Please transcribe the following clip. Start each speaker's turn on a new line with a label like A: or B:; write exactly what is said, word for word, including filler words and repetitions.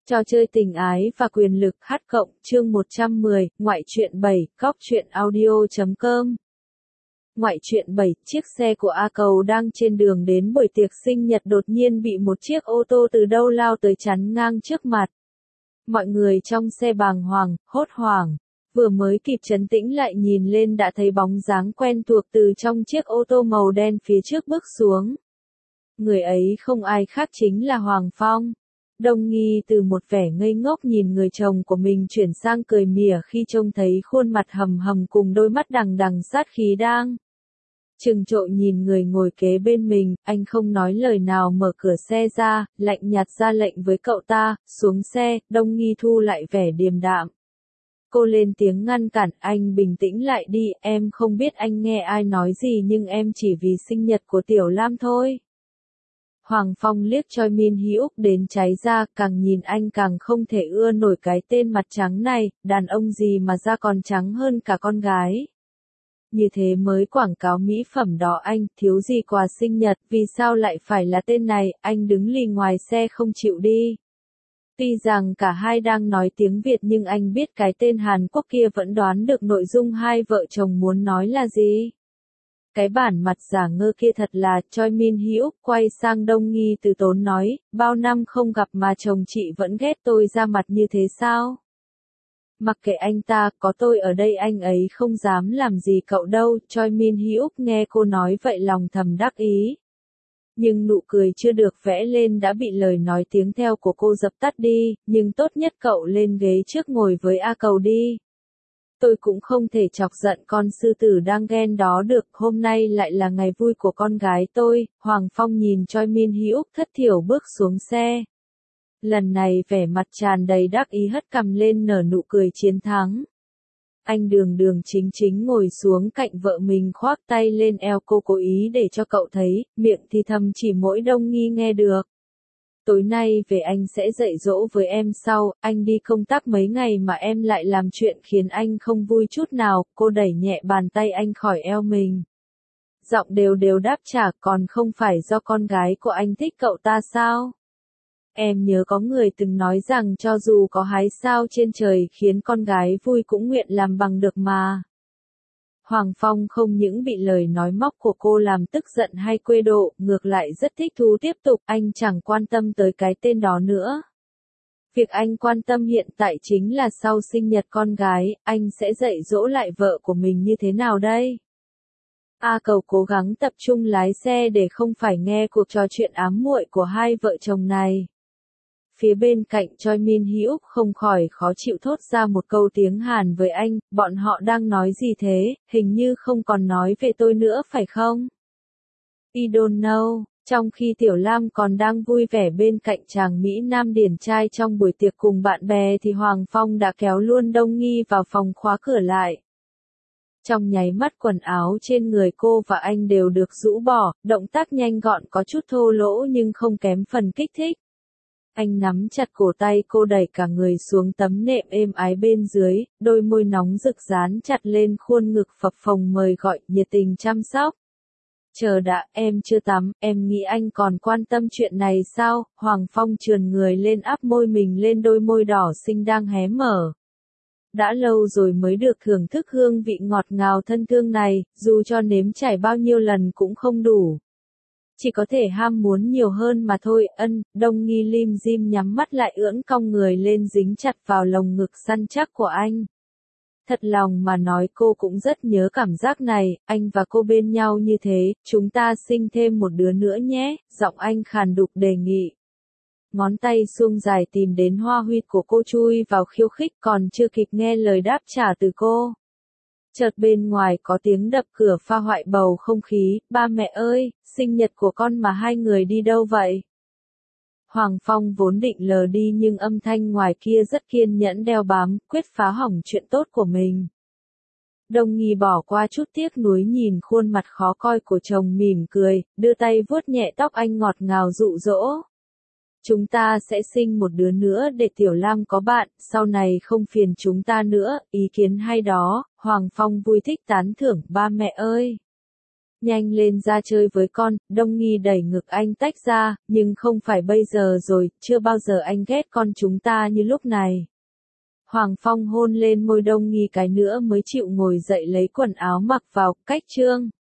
A: Trò chơi tình ái và quyền lực hát cộng, chương một trăm mười, ngoại truyện bảy, góc truyện audio chấm com. Ngoại truyện bảy, chiếc xe của A Cầu đang trên đường đến buổi tiệc sinh nhật đột nhiên bị một chiếc ô tô từ đâu lao tới chắn ngang trước mặt. Mọi người trong xe bàng hoàng, hốt hoảng, vừa mới kịp trấn tĩnh lại nhìn lên đã thấy bóng dáng quen thuộc từ trong chiếc ô tô màu đen phía trước bước xuống. Người ấy không ai khác chính là Hoàng Phong. Đông Nghi từ một vẻ ngây ngốc nhìn người chồng của mình chuyển sang cười mỉa khi trông thấy khuôn mặt hầm hầm cùng đôi mắt đằng đằng sát khí đang trừng trội nhìn người ngồi kế bên mình. Anh không nói lời nào mở cửa xe ra, lạnh nhạt ra lệnh với cậu ta, xuống xe. Đông Nghi thu lại vẻ điềm đạm. Cô lên tiếng ngăn cản, anh bình tĩnh lại đi, em không biết anh nghe ai nói gì nhưng em chỉ vì sinh nhật của Tiểu Lam thôi. Hoàng Phong liếc Choi Min Hyuk đến cháy ra, càng nhìn anh càng không thể ưa nổi cái tên mặt trắng này, đàn ông gì mà da còn trắng hơn cả con gái. Như thế mới quảng cáo mỹ phẩm đó anh, thiếu gì quà sinh nhật, vì sao lại phải là tên này, anh đứng lì ngoài xe không chịu đi. Tuy rằng cả hai đang nói tiếng Việt nhưng anh biết cái tên Hàn Quốc kia vẫn đoán được nội dung hai vợ chồng muốn nói là gì. Cái bản mặt giả ngơ kia thật là, Choi Min Hyuk quay sang Đông Nghi từ tốn nói, bao năm không gặp mà chồng chị vẫn ghét tôi ra mặt như thế sao? Mặc kệ anh ta, có tôi ở đây anh ấy không dám làm gì cậu đâu. Choi Min Hyuk nghe cô nói vậy lòng thầm đắc ý. Nhưng nụ cười chưa được vẽ lên đã bị lời nói tiếng theo của cô dập tắt đi, nhưng tốt nhất cậu lên ghế trước ngồi với A Cầu đi. Tôi cũng không thể chọc giận con sư tử đang ghen đó được, hôm nay lại là ngày vui của con gái tôi. Hoàng Phong nhìn Choi Min Hyuk thất thiểu bước xuống xe. Lần này vẻ mặt tràn đầy đắc ý hất cằm lên nở nụ cười chiến thắng. Anh đường đường chính chính ngồi xuống cạnh vợ mình khoác tay lên eo cô cố ý để cho cậu thấy, miệng thì thầm chỉ mỗi Đông Nghi nghe được. Tối nay về anh sẽ dạy dỗ với em sau, anh đi công tác mấy ngày mà em lại làm chuyện khiến anh không vui chút nào. Cô đẩy nhẹ bàn tay anh khỏi eo mình. Giọng đều đều đáp trả, còn không phải do con gái của anh thích cậu ta sao? Em nhớ có người từng nói rằng cho dù có hái sao trên trời khiến con gái vui cũng nguyện làm bằng được mà. Hoàng Phong không những bị lời nói móc của cô làm tức giận hay quê độ, ngược lại rất thích thú tiếp tục, anh chẳng quan tâm tới cái tên đó nữa. Việc anh quan tâm hiện tại chính là sau sinh nhật con gái, anh sẽ dạy dỗ lại vợ của mình như thế nào đây? A Cầu cố gắng tập trung lái xe để không phải nghe cuộc trò chuyện ám muội của hai vợ chồng này. Phía bên cạnh Choi Min Hyuk không khỏi khó chịu thốt ra một câu tiếng Hàn với anh, bọn họ đang nói gì thế, hình như không còn nói về tôi nữa phải không? I don't know. Trong khi Tiểu Lam còn đang vui vẻ bên cạnh chàng Mỹ Nam điển trai trong buổi tiệc cùng bạn bè thì Hoàng Phong đã kéo luôn Đông Nghi vào phòng khóa cửa lại. Trong nháy mắt quần áo trên người cô và anh đều được rũ bỏ, động tác nhanh gọn có chút thô lỗ nhưng không kém phần kích thích. Anh nắm chặt cổ tay cô đẩy cả người xuống tấm nệm êm ái bên dưới, đôi môi nóng rực dán chặt lên khuôn ngực phập phồng mời gọi, nhiệt tình chăm sóc. Chờ đã, em chưa tắm, em nghĩ anh còn quan tâm chuyện này sao? Hoàng Phong trườn người lên áp môi mình lên đôi môi đỏ xinh đang hé mở. Đã lâu rồi mới được thưởng thức hương vị ngọt ngào thân thương này, dù cho nếm trải bao nhiêu lần cũng không đủ. Chỉ có thể ham muốn nhiều hơn mà thôi. Ân, Đông Nghi lim dim nhắm mắt lại ưỡn cong người lên dính chặt vào lồng ngực săn chắc của anh. Thật lòng mà nói cô cũng rất nhớ cảm giác này, anh và cô bên nhau như thế, chúng ta sinh thêm một đứa nữa nhé, giọng anh khàn đục đề nghị. Ngón tay suông dài tìm đến hoa huyệt của cô chui vào khiêu khích còn chưa kịp nghe lời đáp trả từ cô. Chợt bên ngoài có tiếng đập cửa pha hoại bầu không khí, ba mẹ ơi, sinh nhật của con mà hai người đi đâu vậy? Hoàng Phong vốn định lờ đi nhưng âm thanh ngoài kia rất kiên nhẫn đeo bám, quyết phá hỏng chuyện tốt của mình. Đông Nghi bỏ qua chút tiếc nuối nhìn khuôn mặt khó coi của chồng mỉm cười, đưa tay vuốt nhẹ tóc anh ngọt ngào dụ dỗ. Chúng ta sẽ sinh một đứa nữa để Tiểu Lam có bạn, sau này không phiền chúng ta nữa, ý kiến hay đó. Hoàng Phong vui thích tán thưởng, ba mẹ ơi. Nhanh lên ra chơi với con, Đông Nghi đẩy ngực anh tách ra, nhưng không phải bây giờ rồi, chưa bao giờ anh ghét con chúng ta như lúc này. Hoàng Phong hôn lên môi Đông Nghi cái nữa mới chịu ngồi dậy lấy quần áo mặc vào, cách Trương